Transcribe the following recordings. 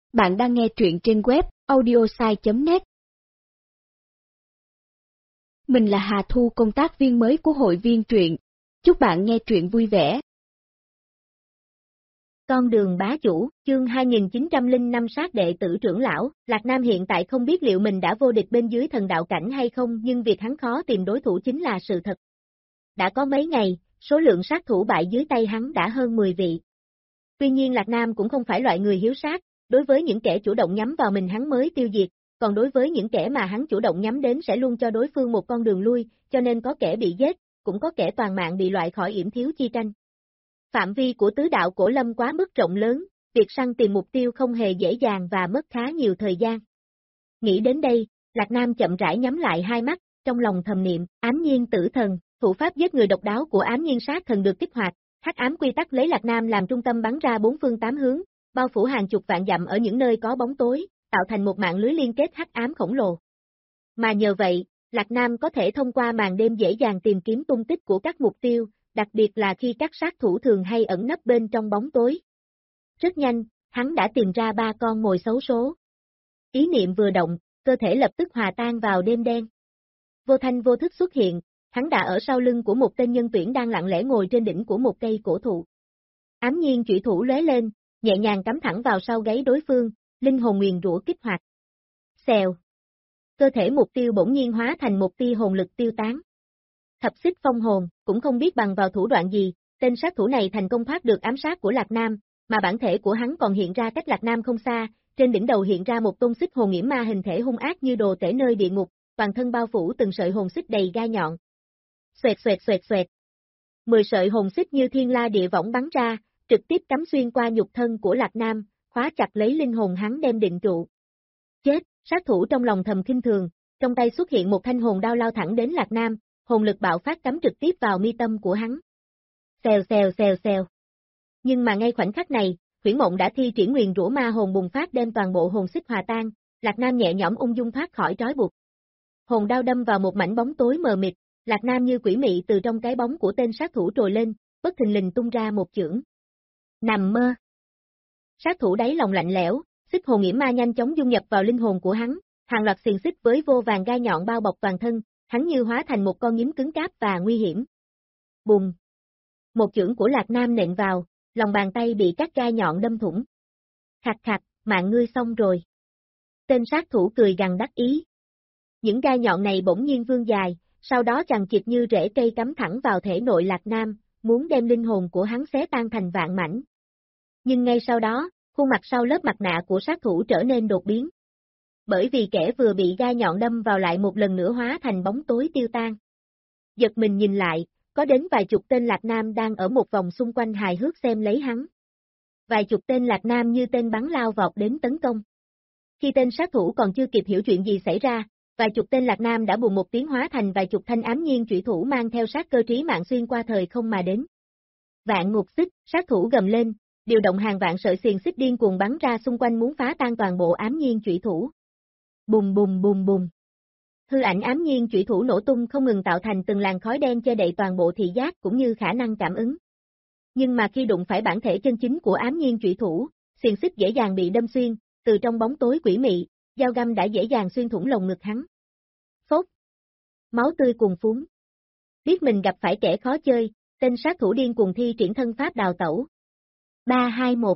Bạn đang nghe truyện trên web audiosai.net. Mình là Hà Thu, công tác viên mới của hội viên truyện. Chúc bạn nghe truyện vui vẻ. Con đường bá chủ, chương 2905 sát đệ tử trưởng lão. Lạc Nam hiện tại không biết liệu mình đã vô địch bên dưới thần đạo cảnh hay không, nhưng việc hắn khó tìm đối thủ chính là sự thật. Đã có mấy ngày, số lượng sát thủ bại dưới tay hắn đã hơn 10 vị. Tuy nhiên Lạc Nam cũng không phải loại người hiếu sát, đối với những kẻ chủ động nhắm vào mình hắn mới tiêu diệt, còn đối với những kẻ mà hắn chủ động nhắm đến sẽ luôn cho đối phương một con đường lui, cho nên có kẻ bị giết, cũng có kẻ toàn mạng bị loại khỏi yểm thiếu chi tranh. Phạm vi của tứ đạo cổ lâm quá mức rộng lớn, việc săn tìm mục tiêu không hề dễ dàng và mất khá nhiều thời gian. Nghĩ đến đây, Lạc Nam chậm rãi nhắm lại hai mắt, trong lòng thầm niệm, ám nhiên tử thần, thủ pháp giết người độc đáo của ám nhiên sát thần được kích hoạt, hắc ám quy tắc lấy Lạc Nam làm trung tâm bắn ra bốn phương tám hướng, bao phủ hàng chục vạn dặm ở những nơi có bóng tối, tạo thành một mạng lưới liên kết hắc ám khổng lồ. Mà nhờ vậy, Lạc Nam có thể thông qua màn đêm dễ dàng tìm kiếm tung tích của các mục tiêu, đặc biệt là khi các sát thủ thường hay ẩn nấp bên trong bóng tối. Rất nhanh, hắn đã tìm ra 3 con mồi xấu số. Ý niệm vừa động, cơ thể lập tức hòa tan vào đêm đen. Vô thanh vô thức xuất hiện, hắn đã ở sau lưng của một tên nhân tuyển đang lặng lẽ ngồi trên đỉnh của một cây cổ thụ. Ám nhiên chủy thủ lóe lên, nhẹ nhàng cắm thẳng vào sau gáy đối phương, linh hồn nguyền rủa kích hoạt. Xèo. Cơ thể mục tiêu bỗng nhiên hóa thành một tia hồn lực tiêu tán. Thập xích phong hồn, cũng không biết bằng vào thủ đoạn gì, tên sát thủ này thành công thoát được ám sát của Lạc Nam, mà bản thể của hắn còn hiện ra cách Lạc Nam không xa, trên đỉnh đầu hiện ra một tôn xích hồn nghiễm ma hình thể hung ác như đồ tể nơi địa ngục, toàn thân bao phủ từng sợi hồn xích đầy gai nhọn. Xoẹt xoẹt xoẹt xoẹt. 10 sợi hồn xích như thiên la địa võng bắn ra, trực tiếp cắm xuyên qua nhục thân của Lạc Nam, khóa chặt lấy linh hồn hắn đem định trụ. Chết, sát thủ trong lòng thầm khinh thường, trong tay xuất hiện một thanh hồn đao lao thẳng đến Lạc Nam, hồn lực bạo phát cắm trực tiếp vào mi tâm của hắn. Xèo xèo xèo xèo. Nhưng mà ngay khoảnh khắc này, Huyễn Mộng đã thi triển nguyền rủa ma hồn bùng phát đem toàn bộ hồn xích hòa tan, Lạc Nam nhẹ nhõm ung dung thoát khỏi trói buộc. Hồn đao đâm vào một mảnh bóng tối mờ mịt, Lạc Nam như quỷ mị từ trong cái bóng của tên sát thủ trồi lên, bất thình lình tung ra một chưởng. Nằm mơ. Sát thủ đáy lòng lạnh lẽo, xích hồn nghiễm ma nhanh chóng dung nhập vào linh hồn của hắn, hàng loạt xiềng xích với vô vàn gai nhọn bao bọc toàn thân, hắn như hóa thành một con nhím cứng cáp và nguy hiểm. Bùng. Một chưởng của Lạc Nam nện vào, lòng bàn tay bị các gai nhọn đâm thủng. Khạc khạc, mạng ngươi xong rồi. Tên sát thủ cười gằn đắc ý. Những gai nhọn này bỗng nhiên vươn dài, sau đó chằng chịt như rễ cây cắm thẳng vào thể nội Lạc Nam, muốn đem linh hồn của hắn xé tan thành vạn mảnh. Nhưng ngay sau đó, khuôn mặt sau lớp mặt nạ của sát thủ trở nên đột biến. Bởi vì kẻ vừa bị gai nhọn đâm vào lại một lần nữa hóa thành bóng tối tiêu tan. Giật mình nhìn lại, có đến vài chục tên Lạc Nam đang ở một vòng xung quanh hài hước xem lấy hắn. Vài chục tên Lạc Nam như tên bắn lao vọt đến tấn công. Khi tên sát thủ còn chưa kịp hiểu chuyện gì xảy ra, vài chục tên Lạc Nam đã bùng một tiếng hóa thành vài chục thanh ám nhiên chủy thủ mang theo sát cơ trí mạng xuyên qua thời không mà đến. Vạn ngục xích, sát thủ gầm lên, điều động hàng vạn sợi xiềng xích điên cuồng bắn ra xung quanh muốn phá tan toàn bộ ám nhiên chủy thủ. Bùng bùng bùng bùng. Hư ảnh ám nhiên chủy thủ nổ tung không ngừng tạo thành từng làn khói đen che đậy toàn bộ thị giác cũng như khả năng cảm ứng. Nhưng mà khi đụng phải bản thể chân chính của ám nhiên chủy thủ, xiềng xích dễ dàng bị đâm xuyên, từ trong bóng tối quỷ mị, dao găm đã dễ dàng xuyên thủng lồng ngực hắn. Phốt. Máu tươi cuồn phún. Biết mình gặp phải kẻ khó chơi, tên sát thủ điên cuồng thi triển thân pháp đào tẩu. 3, 2, 1.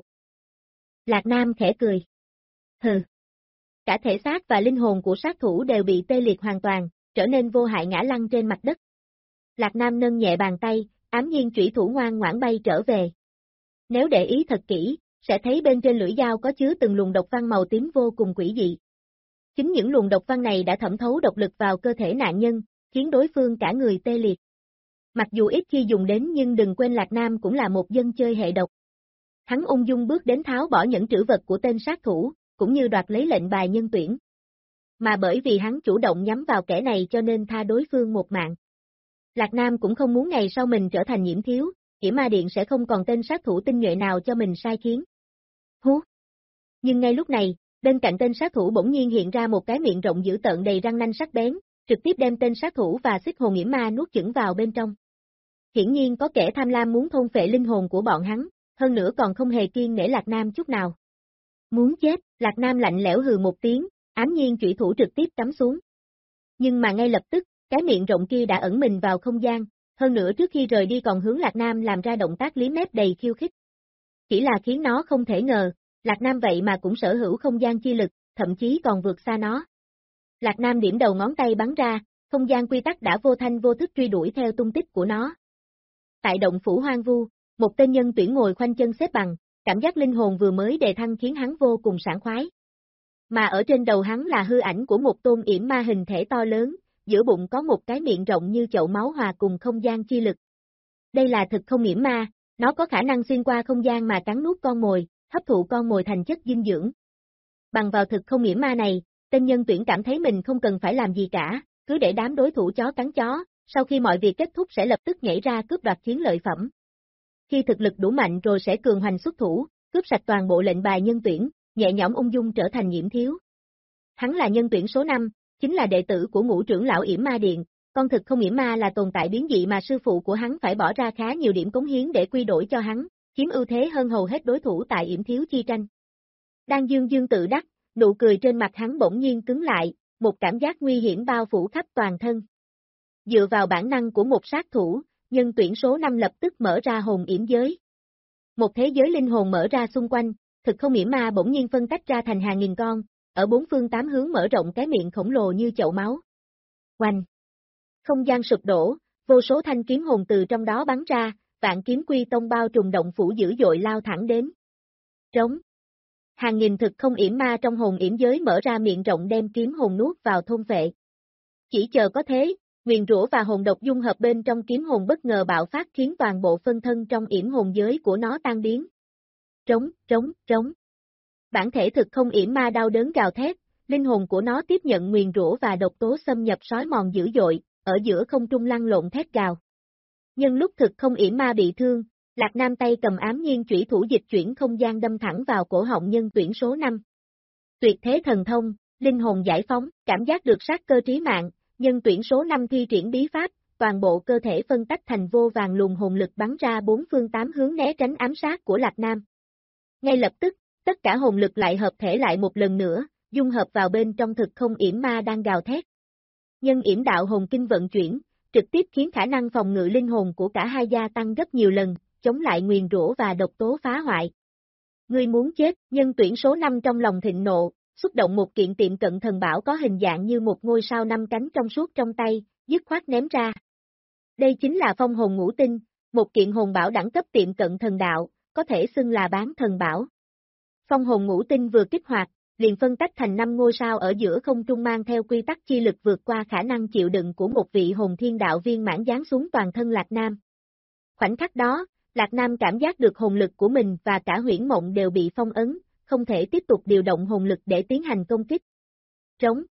Lạc Nam khẽ cười. Hừ. Cả thể xác và linh hồn của sát thủ đều bị tê liệt hoàn toàn, trở nên vô hại ngã lăn trên mặt đất. Lạc Nam nâng nhẹ bàn tay, ám nhiên chủy thủ ngoan ngoãn bay trở về. Nếu để ý thật kỹ, sẽ thấy bên trên lưỡi dao có chứa từng luồng độc văn màu tím vô cùng quỷ dị. Chính những luồng độc văn này đã thẩm thấu độc lực vào cơ thể nạn nhân, khiến đối phương cả người tê liệt. Mặc dù ít khi dùng đến nhưng đừng quên Lạc Nam cũng là một dân chơi hệ độc. Hắn ung dung bước đến tháo bỏ những trữ vật của tên sát thủ, cũng như đoạt lấy lệnh bài nhân tuyển. Mà bởi vì hắn chủ động nhắm vào kẻ này cho nên tha đối phương một mạng. Lạc Nam cũng không muốn ngày sau mình trở thành nhiễm thiếu, Yểm Ma Điện sẽ không còn tên sát thủ tinh nhuệ nào cho mình sai khiến. Hú! Nhưng ngay lúc này, bên cạnh tên sát thủ bỗng nhiên hiện ra một cái miệng rộng dữ tợn đầy răng nanh sắc bén, trực tiếp đem tên sát thủ và xích hồn nghiễm ma nuốt chửng vào bên trong. Hiển nhiên có kẻ tham lam muốn thôn phệ linh hồn của bọn hắn, hơn nữa còn không hề kiêng nể Lạc Nam chút nào. Muốn chết, Lạc Nam lạnh lẽo hừ một tiếng, ám nhiên chủy thủ trực tiếp cắm xuống. Nhưng mà ngay lập tức, cái miệng rộng kia đã ẩn mình vào không gian, hơn nữa trước khi rời đi còn hướng Lạc Nam làm ra động tác liếm mép đầy khiêu khích. Chỉ là khiến nó không thể ngờ, Lạc Nam vậy mà cũng sở hữu không gian chi lực, thậm chí còn vượt xa nó. Lạc Nam điểm đầu ngón tay bắn ra, không gian quy tắc đã vô thanh vô thức truy đuổi theo tung tích của nó. Tại động phủ hoang vu, một tên nhân tuyển ngồi khoanh chân xếp bằng, cảm giác linh hồn vừa mới đề thăng khiến hắn vô cùng sảng khoái. Mà ở trên đầu hắn là hư ảnh của một tôn yểm ma hình thể to lớn, giữa bụng có một cái miệng rộng như chậu máu hòa cùng không gian chi lực. Đây là thực không yểm ma, nó có khả năng xuyên qua không gian mà cắn nuốt con mồi, hấp thụ con mồi thành chất dinh dưỡng. Bằng vào thực không yểm ma này, tên nhân tuyển cảm thấy mình không cần phải làm gì cả, cứ để đám đối thủ chó cắn chó, sau khi mọi việc kết thúc sẽ lập tức nhảy ra cướp đoạt chiến lợi phẩm. Khi thực lực đủ mạnh rồi sẽ cường hoành xuất thủ, cướp sạch toàn bộ lệnh bài nhân tuyển, nhẹ nhõm ung dung trở thành Nhiễm Thiếu. Hắn là nhân tuyển số 5, chính là đệ tử của Ngũ trưởng lão Yểm Ma Điện, con thực không yểm ma là tồn tại biến dị mà sư phụ của hắn phải bỏ ra khá nhiều điểm cống hiến để quy đổi cho hắn, chiếm ưu thế hơn hầu hết đối thủ tại Yểm Thiếu chi tranh. Đang dương dương tự đắc, nụ cười trên mặt hắn bỗng nhiên cứng lại, một cảm giác nguy hiểm bao phủ khắp toàn thân. Dựa vào bản năng của một sát thủ, nhân tuyển số 5 lập tức mở ra hồn yểm giới. Một thế giới linh hồn mở ra xung quanh, thực không yểm ma bỗng nhiên phân tách ra thành hàng nghìn con, ở bốn phương tám hướng mở rộng cái miệng khổng lồ như chậu máu. Oanh! Không gian sụp đổ, vô số thanh kiếm hồn từ trong đó bắn ra, vạn kiếm quy tông bao trùm động phủ dữ dội lao thẳng đến. Trống! Hàng nghìn thực không yểm ma trong hồn yểm giới mở ra miệng rộng đem kiếm hồn nuốt vào thôn phệ. Chỉ chờ có thế, nguyền rủa và hồn độc dung hợp bên trong kiếm hồn bất ngờ bạo phát khiến toàn bộ phân thân trong yểm hồn giới của nó tan biến. Trống, trống, trống. Bản thể thực không yểm ma đau đớn gào thét, linh hồn của nó tiếp nhận nguyền rủa và độc tố xâm nhập sói mòn dữ dội, ở giữa không trung lăn lộn thét gào. Nhưng lúc thực không yểm ma bị thương, Lạc Nam tay cầm ám nhiên chủy thủ dịch chuyển không gian đâm thẳng vào cổ họng nhân tuyển số 5. Tuyệt thế thần thông, linh hồn giải phóng, cảm giác được sát cơ trí mạng, nhân tuyển số 5 thi triển bí pháp, toàn bộ cơ thể phân tách thành vô vàng luồng hồn lực bắn ra bốn phương tám hướng né tránh ám sát của Lạc Nam. Ngay lập tức, tất cả hồn lực lại hợp thể lại một lần nữa, dung hợp vào bên trong thực không yểm ma đang gào thét. Nhân yểm đạo hồn kinh vận chuyển, trực tiếp khiến khả năng phòng ngự linh hồn của cả hai gia tăng gấp nhiều lần, chống lại nguyền rủa và độc tố phá hoại. Ngươi muốn chết, nhân tuyển số 5 trong lòng thịnh nộ, xúc động một kiện tiệm cận thần bảo có hình dạng như một ngôi sao 5 cánh trong suốt trong tay, dứt khoát ném ra. Đây chính là phong hồn ngũ tinh, một kiện hồn bảo đẳng cấp tiệm cận thần đạo, có thể xưng là bán thần bảo. Phong hồn ngũ tinh vừa kích hoạt, liền phân tách thành 5 ngôi sao ở giữa không trung mang theo quy tắc chi lực vượt qua khả năng chịu đựng của một vị hồn thiên đạo viên mãn giáng xuống toàn thân Lạc Nam. Khoảnh khắc đó, Lạc Nam cảm giác được hồn lực của mình và cả huyễn mộng đều bị phong ấn, không thể tiếp tục điều động hồn lực để tiến hành công kích. Trống.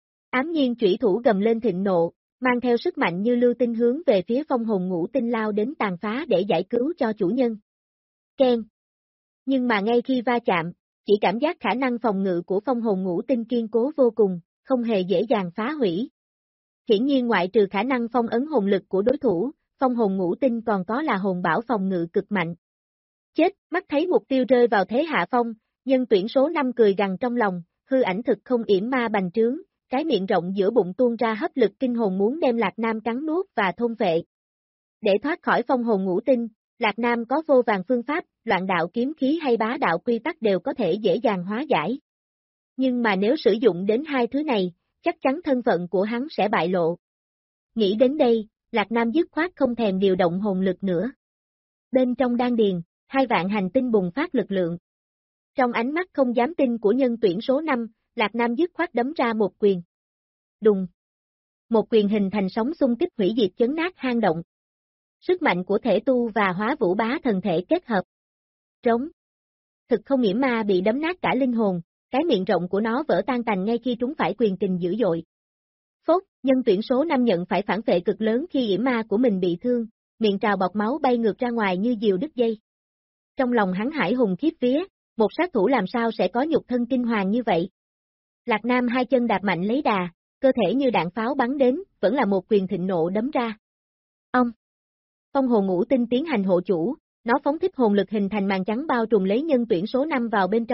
Ám nhiên chủy thủ gầm lên thịnh nộ, mang theo sức mạnh như lưu tinh hướng về phía phong hồn ngũ tinh lao đến tàn phá để giải cứu cho chủ nhân. Keng. Nhưng mà ngay khi va chạm, chỉ cảm giác khả năng phòng ngự của phong hồn ngũ tinh kiên cố vô cùng, không hề dễ dàng phá hủy. Hiển nhiên ngoại trừ khả năng phong ấn hồn lực của đối thủ, phong hồn ngũ tinh còn có là hồn bảo phòng ngự cực mạnh. Chết, mắt thấy mục tiêu rơi vào thế hạ phong, nhân tuyển số 5 cười gằn trong lòng, hư ảnh thực không yểm ma bành trướng, cái miệng rộng giữa bụng tuôn ra hấp lực kinh hồn muốn đem Lạc Nam cắn nuốt và thôn phệ. Để thoát khỏi phong hồn ngũ tinh, Lạc Nam có vô vàng phương pháp, loạn đạo kiếm khí hay bá đạo quy tắc đều có thể dễ dàng hóa giải. Nhưng mà nếu sử dụng đến hai thứ này, chắc chắn thân phận của hắn sẽ bại lộ. Nghĩ đến đây, Lạc Nam dứt khoát không thèm điều động hồn lực nữa. Bên trong đan điền, 2 vạn hành tinh bùng phát lực lượng. Trong ánh mắt không dám tin của nhân tuyển số 5, Lạc Nam dứt khoát đấm ra một quyền. Đùng. Một quyền hình thành sóng xung kích hủy diệt chấn nát hang động. Sức mạnh của thể tu và hóa vũ bá thần thể kết hợp. Trống. Thực không yểm ma bị đấm nát cả linh hồn, cái miệng rộng của nó vỡ tan tành ngay khi trúng phải quyền kình dữ dội. Phốt, nhân tuyển số 5 nhận phải phản phệ cực lớn khi yểm ma của mình bị thương, miệng trào bọt máu bay ngược ra ngoài như diều đứt dây. Trong lòng hắn hải hùng khiếp vía, một sát thủ làm sao sẽ có nhục thân kinh hoàng như vậy? Lạc Nam hai chân đạp mạnh lấy đà, cơ thể như đạn pháo bắn đến, vẫn là một quyền thịnh nộ đấm ra. Ông. Phong hồn ngũ tinh tiến hành hộ chủ, nó phóng thích hồn lực hình thành màn trắng bao trùm lấy nhân tuyển số 5 vào bên trong,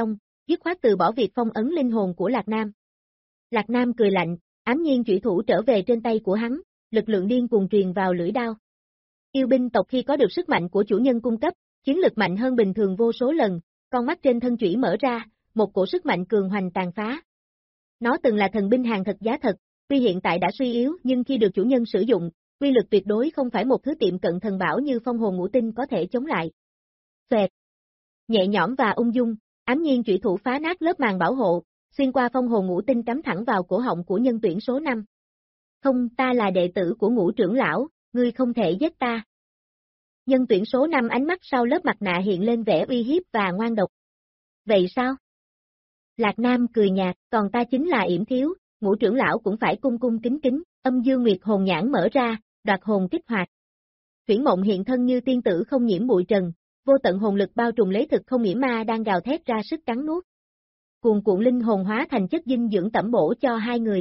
dứt khoát từ bỏ việc phong ấn linh hồn của Lạc Nam. Lạc Nam cười lạnh, ám nhiên chủy thủ trở về trên tay của hắn, lực lượng điên cuồng truyền vào lưỡi đao. Yêu binh tộc khi có được sức mạnh của chủ nhân cung cấp, chiến lực mạnh hơn bình thường vô số lần, con mắt trên thân chủy mở ra, một cổ sức mạnh cường hoành tàn phá. Nó từng là thần binh hàng thật giá thật, tuy hiện tại đã suy yếu nhưng khi được chủ nhân sử dụng, uy lực tuyệt đối không phải một thứ tiệm cận thần bảo như phong hồn ngũ tinh có thể chống lại. Xoẹt. Nhẹ nhõm và ung dung, ám nhiên chủy thủ phá nát lớp màn bảo hộ, xuyên qua phong hồn ngũ tinh cắm thẳng vào cổ họng của nhân tuyển số 5. Không, ta là đệ tử của Ngũ trưởng lão, ngươi không thể giết ta. Nhân tuyển số 5 ánh mắt sau lớp mặt nạ hiện lên vẻ uy hiếp và ngoan độc. Vậy sao? Lạc Nam cười nhạt, còn ta chính là Yểm Thiếu, Ngũ trưởng lão cũng phải cung cung kính kính, âm dương nguyệt hồn nhãn mở ra, đoạt hồn kích hoạt. Tuyển Mộng hiện thân như tiên tử không nhiễm bụi trần, vô tận hồn lực bao trùm lấy thực không nghĩa ma đang gào thét ra sức cắn nuốt. Cuồn cuộn linh hồn hóa thành chất dinh dưỡng tẩm bổ cho hai người.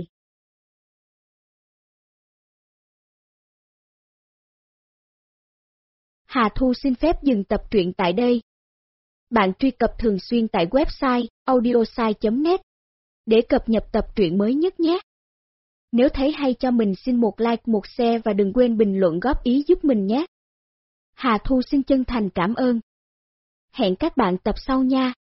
Hà Thu xin phép dừng tập truyện tại đây. Bạn truy cập thường xuyên tại website audiosai.net để cập nhật tập truyện mới nhất nhé. Nếu thấy hay cho mình xin một like, một share và đừng quên bình luận góp ý giúp mình nhé. Hà Thu xin chân thành cảm ơn. Hẹn các bạn tập sau nha.